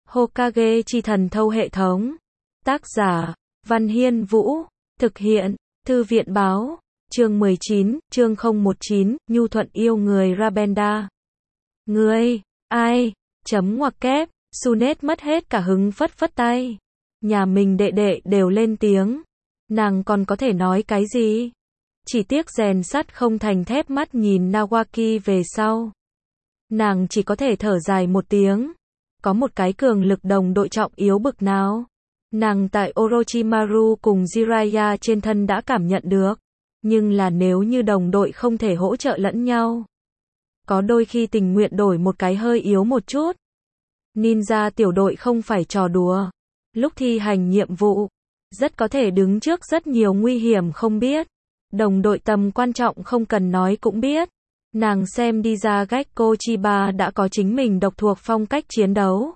Hokage chi thần thâu hệ thống. Tác giả, Văn Hiên Vũ. Thực hiện, Thư viện Báo. Chương 19, chương 019, Nhu thuận yêu người Rabenda. Ngươi, ai? Chấm ngoặc kép, Sunet mất hết cả hứng phất phất tay. Nhà mình đệ đệ đều lên tiếng. Nàng còn có thể nói cái gì? Chỉ tiếc rèn sắt không thành thép, mắt nhìn Nawaki về sau. Nàng chỉ có thể thở dài một tiếng. Có một cái cường lực đồng đội trọng yếu bực nào. Nàng tại Orochimaru cùng Jiraiya trên thân đã cảm nhận được. Nhưng là nếu như đồng đội không thể hỗ trợ lẫn nhau. Có đôi khi tình nguyện đổi một cái hơi yếu một chút. Ninja tiểu đội không phải trò đùa. Lúc thi hành nhiệm vụ, rất có thể đứng trước rất nhiều nguy hiểm không biết. Đồng đội tầm quan trọng không cần nói cũng biết. Nàng xem đi ra Gekko Chiba đã có chính mình độc thuộc phong cách chiến đấu.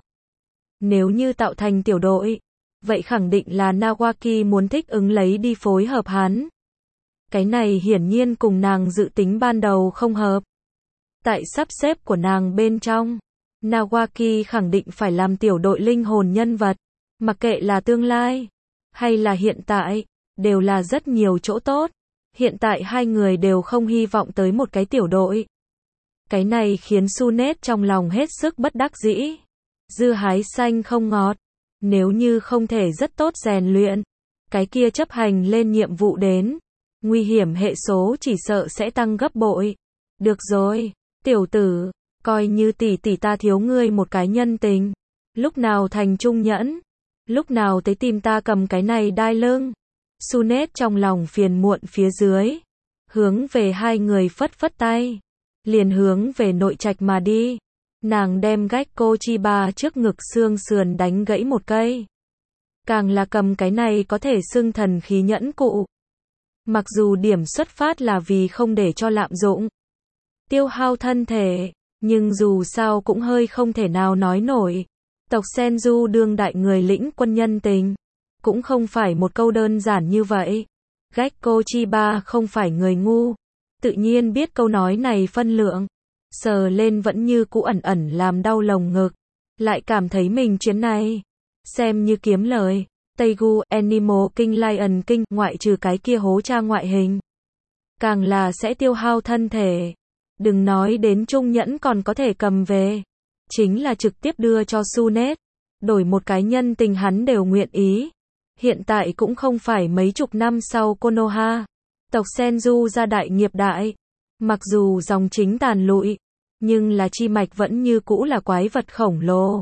Nếu như tạo thành tiểu đội, vậy khẳng định là Nawaki muốn thích ứng lấy đi phối hợp hắn. Cái này hiển nhiên cùng nàng dự tính ban đầu không hợp. Tại sắp xếp của nàng bên trong, Nawaki khẳng định phải làm tiểu đội linh hồn nhân vật. Mặc kệ là tương lai, hay là hiện tại, đều là rất nhiều chỗ tốt. Hiện tại hai người đều không hy vọng tới một cái tiểu đội. Cái này khiến Sunet trong lòng hết sức bất đắc dĩ. Dưa hái xanh không ngọt. Nếu như không thể rất tốt rèn luyện, cái kia chấp hành lên nhiệm vụ đến, nguy hiểm hệ số chỉ sợ sẽ tăng gấp bội. Được rồi, tiểu tử, coi như tỷ tỷ ta thiếu ngươi một cái nhân tình. Lúc nào thành trung nhẫn, lúc nào tới tìm ta cầm cái này đai lưng. Sunet trong lòng phiền muộn phía dưới, hướng về hai người phất phất tay, liền hướng về nội trạch mà đi. Nàng đem Gekko Chiba trước ngực xương sườn đánh gãy một cây. Càng là cầm cái này có thể xưng thần khí nhẫn cụ. Mặc dù điểm xuất phát là vì không để cho lạm dụng, tiêu hao thân thể, nhưng dù sao cũng hơi không thể nào nói nổi. Tộc Senju đương đại người lĩnh quân nhân tình, cũng không phải một câu đơn giản như vậy. Gekko Chiba không phải người ngu, tự nhiên biết câu nói này phân lượng. Sờ lên vẫn như cũ ẩn ẩn làm đau lồng ngực, lại cảm thấy mình chuyến này xem như kiếm lời. Teigu Animal King Lion King, ngoại trừ cái kia hố cha ngoại hình, càng là sẽ tiêu hao thân thể. Đừng nói đến trung nhẫn còn có thể cầm về, chính là trực tiếp đưa cho Sunet, đổi một cái nhân tình hắn đều nguyện ý. Hiện tại cũng không phải mấy chục năm sau Konoha, tộc Senju ra đại nghiệp đại, mặc dù dòng chính tàn lụi, nhưng là chi mạch vẫn như cũ là quái vật khổng lồ.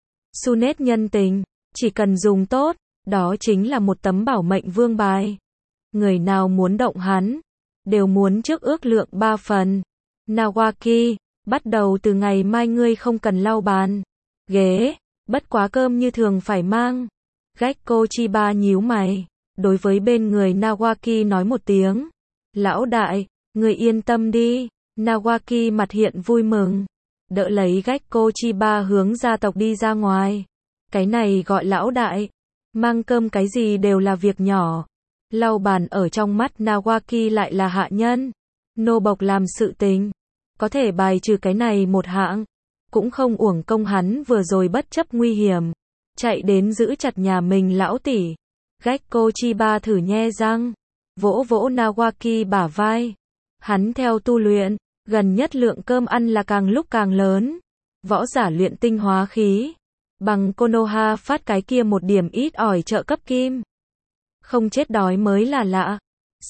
Sunet nhân tình, chỉ cần dùng tốt, đó chính là một tấm bảo mệnh vương bài. Người nào muốn động hắn, đều muốn trước ước lượng 3 phần. Nawaki, bắt đầu từ ngày mai ngươi không cần lau bàn ghế, bất quá cơm như thường phải mang. Gekko Chiba nhíu mày, đối với bên người Nawaki nói một tiếng. Lão đại, người yên tâm đi. Nawaki mặt hiện vui mừng, đỡ lấy Gekko Chiba hướng gia tộc đi ra ngoài. Cái này gọi lão đại, mang cơm cái gì đều là việc nhỏ. Lau bàn ở trong mắt Nawaki lại là hạ nhân. Nô bộc làm sự tình, có thể bài trừ cái này một hạng, cũng không uổng công hắn vừa rồi bất chấp nguy hiểm, chạy đến giữ chặt nhà mình lão tỷ. Gekko Chiba thử nhe răng, vỗ vỗ Nawaki bả vai. Hắn theo tu luyện, gần nhất lượng cơm ăn là càng lúc càng lớn. Võ giả luyện tinh hóa khí, bằng Konoha phát cái kia một điểm ít ỏi trợ cấp kim. Không chết đói mới là lạ.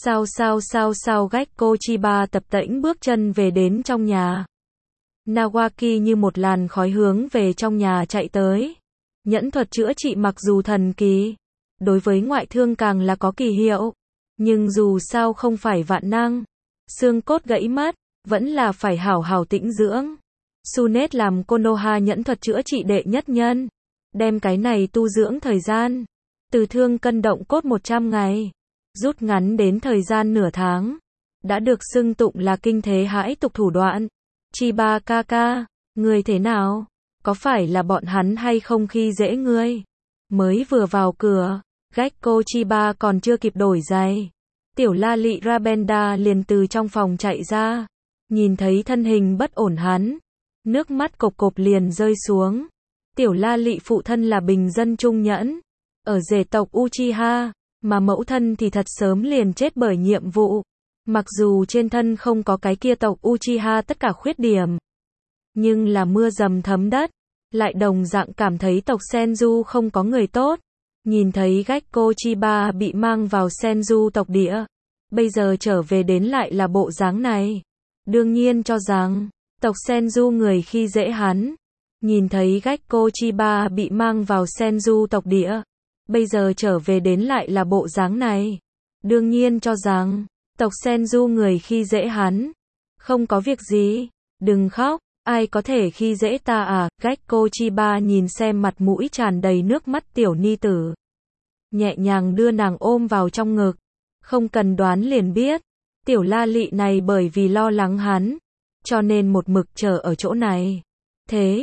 Sao Gekko Chiba tập tễnh bước chân về đến trong nhà. Nawaki như một làn khói hướng về trong nhà chạy tới. Nhẫn thuật chữa trị mặc dù thần kỳ, đối với ngoại thương càng là có kỳ hiệu, nhưng dù sao không phải vạn năng. Xương cốt gãy mất, vẫn là phải hảo hảo tĩnh dưỡng. Sunet làm Konoha nhẫn thuật chữa trị đệ nhất nhân, đem cái này tu dưỡng thời gian, từ thương cân động cốt 100 ngày, rút ngắn đến thời gian nửa tháng, đã được xưng tụng là kinh thế hãi tục thủ đoạn. Chiba kaka, ngươi thế nào? Có phải là bọn hắn hay không khi dễ ngươi? Mới vừa vào cửa, Gekko Chiba còn chưa kịp đổi giày, tiểu la lị Rabenda liền từ trong phòng chạy ra, nhìn thấy thân hình bất ổn hắn, nước mắt cộp cộp liền rơi xuống. Tiểu La Lị phụ thân là bình dân trung nhẫn, ở rể tộc Uchiha, mà mẫu thân thì thật sớm liền chết bởi nhiệm vụ. Mặc dù trên thân không có cái kia tộc Uchiha tất cả khuyết điểm, nhưng là mưa dầm thấm đất, lại đồng dạng cảm thấy tộc Senju không có người tốt. Nhìn thấy Gekko Chiba bị mang vào Senju tộc địa, bây giờ trở về đến lại là bộ dáng này. Đương nhiên cho rằng, tộc Senju người khi dễ hắn. Nhìn thấy Gekko Chiba bị mang vào Senju tộc địa, bây giờ trở về đến lại là bộ dáng này. Đương nhiên cho rằng, tộc Senju người khi dễ hắn. Không có việc gì, đừng khóc, ai có thể khi dễ ta à? Gekko Chiba nhìn xem mặt mũi tràn đầy nước mắt tiểu ni tử, nhẹ nhàng đưa nàng ôm vào trong ngực. Không cần đoán liền biết, tiểu La Lị này bởi vì lo lắng hắn, cho nên một mực chờ ở chỗ này. Thế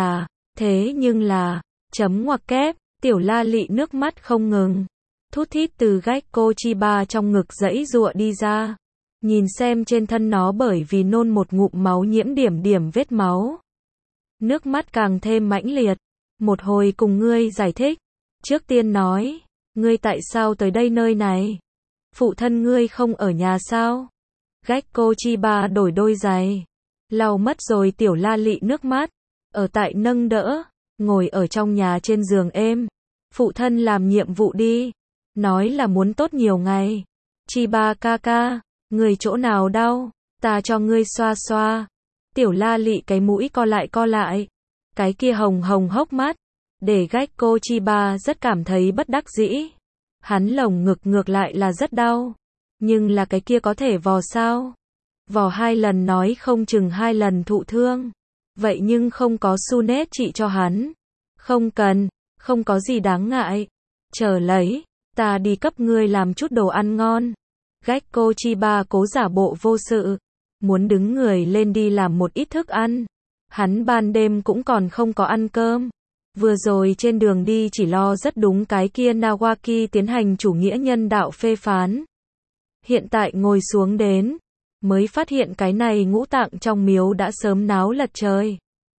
nhưng là, chấm ngoặc kép, tiểu La Lị nước mắt không ngừng, thút thít từ Gekko Chiba trong ngực giãy giụa đi ra. Nhìn xem trên thân nó bởi vì nôn một ngụm máu nhiễm điểm vết máu. Nước mắt càng thêm mãnh liệt. Một hồi cùng ngươi giải thích. Trước tiên nói, ngươi tại sao tới đây nơi này? Phụ thân ngươi không ở nhà sao? Gekko Chiba đổi đôi giày, lau mất rồi tiểu La Lị nước mắt, ở tại nâng đỡ, ngồi ở trong nhà trên giường êm. Phụ thân làm nhiệm vụ đi, nói là muốn tốt nhiều ngày. Chiba ca, người chỗ nào đau, ta cho ngươi xoa xoa. Tiểu La Lị cái mũi co lại, cái kia hồng hốc mắt, để Gekko Chiba rất cảm thấy bất đắc dĩ. Hắn lồng ngực ngược lại là rất đau, nhưng là cái kia có thể vò sao? Vò 2 lần nói không chừng 2 lần thụ thương. Vậy nhưng không có Sunet trị cho hắn. Không cần, không có gì đáng ngại. Chờ lấy, ta đi cấp ngươi làm chút đồ ăn ngon. Gekko Chiba cố giả bộ vô sự, muốn đứng người lên đi làm một ít thức ăn. Hắn ban đêm cũng còn không có ăn cơm. Vừa rồi trên đường đi chỉ lo rất đúng cái kia Nawaki tiến hành chủ nghĩa nhân đạo phê phán. Hiện tại ngồi xuống đến, mới phát hiện cái này ngũ tạng trong miếu đã sớm náo lật trời.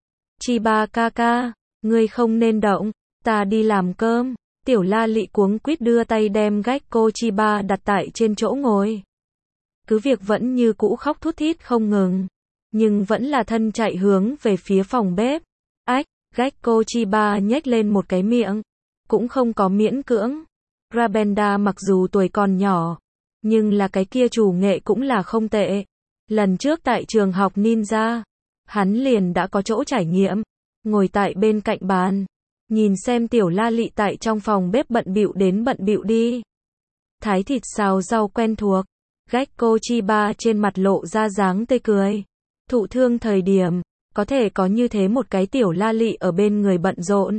Chiba ca, ngươi không nên động, ta đi làm cơm. Tiểu La Lị cuống quýt đưa tay đem Gekko Chiba đặt tại trên chỗ ngồi. Cứ việc vẫn như cũ khóc thút thít không ngừng, nhưng vẫn là thân chạy hướng về phía phòng bếp. Ách, Gekko Chiba nhếch lên một cái miệng, cũng không có miễn cưỡng. Rabenda mặc dù tuổi còn nhỏ, nhưng là cái kia chủ nghệ cũng là không tệ. Lần trước tại trường học ninja, hắn liền đã có chỗ trải nghiệm, ngồi tại bên cạnh bàn, nhìn xem tiểu La Lị tại trong phòng bếp bận bịu đến bận bịu đi. Thái thịt xào rau quen thuộc, Gekko Chiba trên mặt lộ ra dáng tươi cười. Thụ thương thời điểm, có thể có như thế một cái tiểu La Lị ở bên người bận rộn.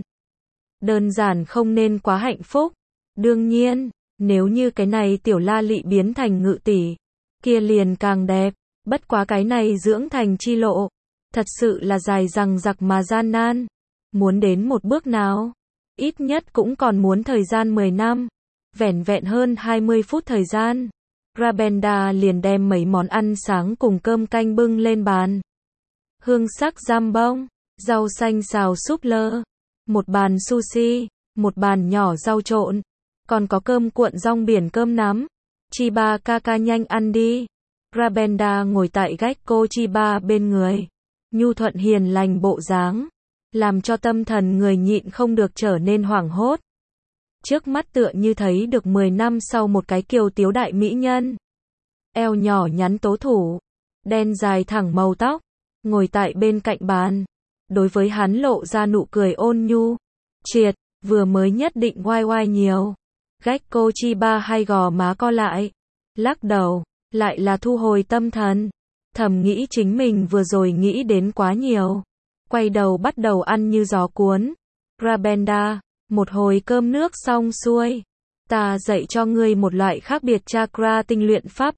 Đơn giản không nên quá hạnh phúc. Đương nhiên, nếu như cái này tiểu La Lị biến thành ngự tỷ, kia liền càng đẹp. Bất quá cái này dưỡng thành chi lộ, thật sự là dài dằng dặc mà gian nan. Muốn đến một bước nào, ít nhất cũng còn muốn thời gian 10 năm. Vẻn vẹn hơn 20 phút thời gian, Rabenda liền đem mấy món ăn sáng cùng cơm canh bưng lên bàn. Hương sắc jambon, rau xanh xào súp lơ, một bàn sushi, một bàn nhỏ rau trộn, còn có cơm cuộn rong biển cơm nắm. Chiba ca nhanh ăn đi. Rabenda ngồi tại Gekko Chiba bên người, nhu thuận hiền lành bộ dáng, làm cho tâm thần người nhịn không được trở nên hoảng hốt. Trước mắt tựa như thấy được 10 năm sau một cái kiều tiếu đại mỹ nhân. Eo nhỏ nhắn tố thủ, đen dài thẳng màu tóc, ngồi tại bên cạnh bàn. Đối với hắn lộ ra nụ cười ôn nhu, triệt, vừa mới nhất định oai nhiều. Gekko Chiba hay gò má co lại, lắc đầu, lại là thu hồi tâm thần. Thầm nghĩ chính mình vừa rồi nghĩ đến quá nhiều. Quay đầu bắt đầu ăn như gió cuốn. Rabenda, một hồi cơm nước xong xuôi, ta dạy cho ngươi một loại khác biệt chakra tinh luyện pháp.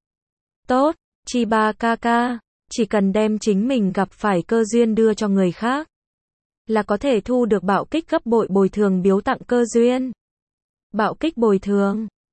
Tốt, Chiba ca, chỉ cần đem chính mình gặp phải cơ duyên đưa cho người khác, là có thể thu được bạo kích gấp bội bồi thường biếu tặng cơ duyên. Bạo kích bồi thường,